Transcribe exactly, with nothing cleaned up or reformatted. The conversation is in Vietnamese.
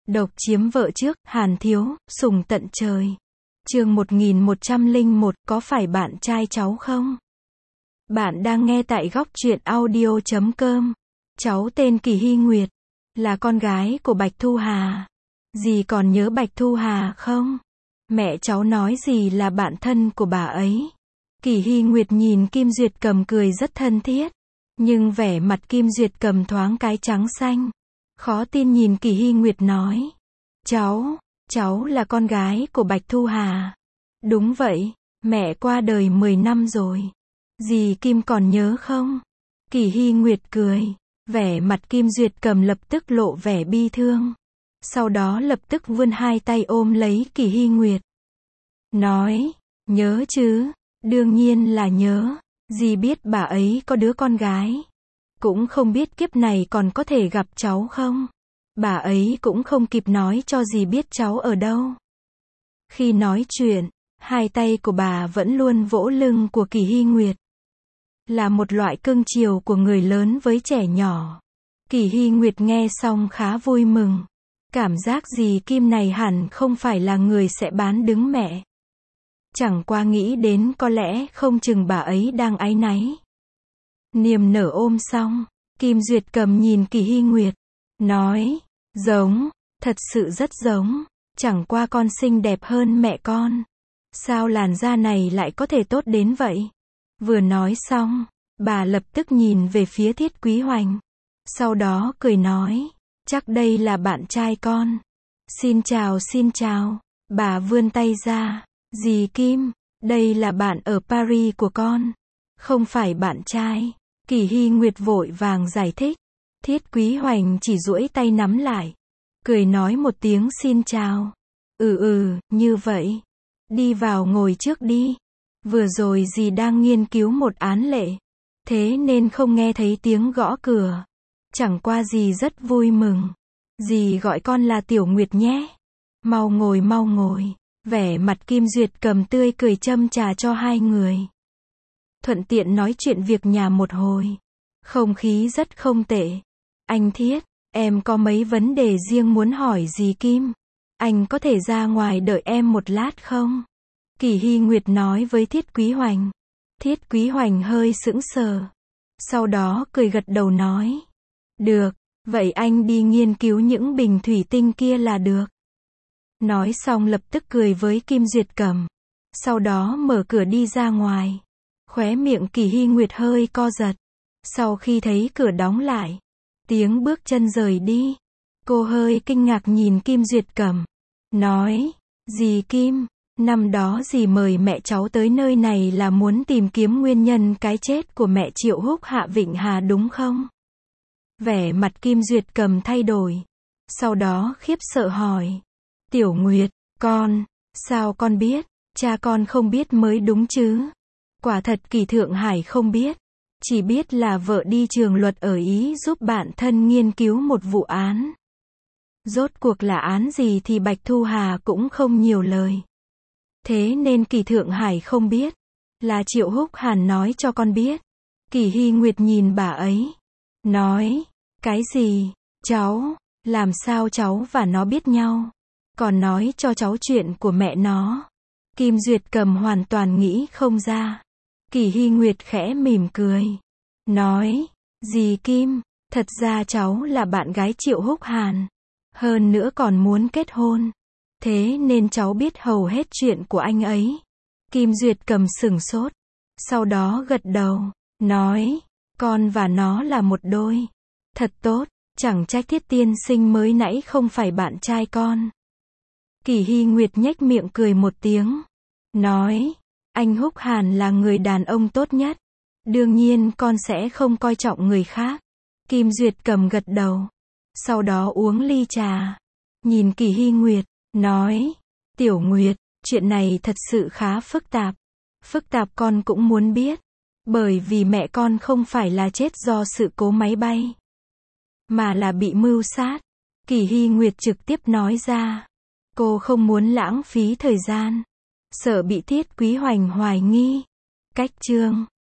Độc chiếm vợ trước, Hàn Thiếu, sủng tận trời. Chương một nghìn một trăm lẻ một, có phải bạn trai cháu không? Bạn đang nghe tại góc truyện audio chấm com. Cháu tên Kỳ Hy Nguyệt, là con gái của Bạch Thu Hà. Dì còn nhớ Bạch Thu Hà không? Mẹ cháu nói dì là bạn thân của bà ấy. Kỳ Hy Nguyệt nhìn Kim Duyệt Cầm cười rất thân thiết. Nhưng vẻ mặt Kim Duyệt Cầm thoáng cái trắng xanh. Khó tin nhìn Kỳ Hy Nguyệt nói. Cháu, cháu là con gái của Bạch Thu Hà. Đúng vậy, mẹ qua đời mười năm rồi. Dì Kim còn nhớ không? Kỳ Hy Nguyệt cười. Vẻ mặt Kim Duyệt Cầm lập tức lộ vẻ bi thương. Sau đó lập tức vươn hai tay ôm lấy Kỳ Hy Nguyệt. Nói, nhớ chứ, đương nhiên là nhớ. Dì biết bà ấy có đứa con gái. Cũng không biết kiếp này còn có thể gặp cháu không. Bà ấy cũng không kịp nói cho dì biết cháu ở đâu. Khi nói chuyện, hai tay của bà vẫn luôn vỗ lưng của Kỳ Hy Nguyệt. Là một loại cưng chiều của người lớn với trẻ nhỏ. Kỳ Hy Nguyệt nghe xong khá vui mừng. Cảm giác dì Kim này hẳn không phải là người sẽ bán đứng mẹ. Chẳng qua nghĩ đến có lẽ không chừng bà ấy đang áy náy. Niềm nở ôm xong, Kim Duyệt Cầm nhìn Kỳ Hy Nguyệt. Nói, giống, thật sự rất giống. Chẳng qua con xinh đẹp hơn mẹ con. Sao làn da này lại có thể tốt đến vậy? Vừa nói xong, bà lập tức nhìn về phía Thiết Quý Hoành. Sau đó cười nói, chắc đây là bạn trai con. Xin chào xin chào. Bà vươn tay ra. Dì Kim, đây là bạn ở Paris của con. Không phải bạn trai. Kỳ Hy Nguyệt vội vàng giải thích. Thiết Quý Hoành chỉ duỗi tay nắm lại. Cười nói một tiếng xin chào. Ừ ừ, như vậy. Đi vào ngồi trước đi. Vừa rồi dì đang nghiên cứu một án lệ. Thế nên không nghe thấy tiếng gõ cửa. Chẳng qua dì rất vui mừng. Dì gọi con là Tiểu Nguyệt nhé. Mau ngồi mau ngồi. Vẻ mặt Kim Duyệt Cầm tươi cười châm trà cho hai người. Thuận tiện nói chuyện việc nhà một hồi. Không khí rất không tệ. Anh Thiết, em có mấy vấn đề riêng muốn hỏi dì Kim. Anh có thể ra ngoài đợi em một lát không? Kỳ Hy Nguyệt nói với Thiết Quý Hoành. Thiết Quý Hoành hơi sững sờ. Sau đó cười gật đầu nói. Được, vậy anh đi nghiên cứu những bình thủy tinh kia là được. Nói xong lập tức cười với Kim Duyệt Cầm. Sau đó mở cửa đi ra ngoài. Khóe miệng Kỳ Hy Nguyệt hơi co giật. Sau khi thấy cửa đóng lại, tiếng bước chân rời đi, cô hơi kinh ngạc nhìn Kim Duyệt Cầm. Nói, dì Kim, năm đó dì mời mẹ cháu tới nơi này là muốn tìm kiếm nguyên nhân cái chết của mẹ Triệu Húc Hạ Vịnh Hà đúng không? Vẻ mặt Kim Duyệt Cầm thay đổi. Sau đó khiếp sợ hỏi. Tiểu Nguyệt, con, sao con biết? Cha con không biết mới đúng chứ? Quả thật Kỳ Thượng Hải không biết. Chỉ biết là vợ đi trường luật ở Ý giúp bạn thân nghiên cứu một vụ án. Rốt cuộc là án gì thì Bạch Thu Hà cũng không nhiều lời. Thế nên Kỳ Thượng Hải không biết. Là Triệu Húc Hàn nói cho con biết. Kỳ Hy Nguyệt nhìn bà ấy. Nói, cái gì? Cháu, làm sao cháu và nó biết nhau? Còn nói cho cháu chuyện của mẹ nó. Kim Duyệt Cầm hoàn toàn nghĩ không ra. Kỳ Hy Nguyệt khẽ mỉm cười. Nói, dì Kim, thật ra cháu là bạn gái Triệu Húc Hàn. Hơn nữa còn muốn kết hôn. Thế nên cháu biết hầu hết chuyện của anh ấy. Kim Duyệt Cầm sửng sốt. Sau đó gật đầu. Nói, con và nó là một đôi. Thật tốt, chẳng trách Thiết tiên sinh mới nãy không phải bạn trai con. Kỳ Hy Nguyệt nhếch miệng cười một tiếng. Nói, anh Húc Hàn là người đàn ông tốt nhất. Đương nhiên con sẽ không coi trọng người khác. Kim Duyệt Cầm gật đầu. Sau đó uống ly trà. Nhìn Kỳ Hy Nguyệt. Nói, Tiểu Nguyệt, chuyện này thật sự khá phức tạp. Phức tạp con cũng muốn biết. Bởi vì mẹ con không phải là chết do sự cố máy bay. Mà là bị mưu sát. Kỳ Hy Nguyệt trực tiếp nói ra. Cô không muốn lãng phí thời gian. Sợ bị Thiết Quý Hoành hoài nghi. Cách chương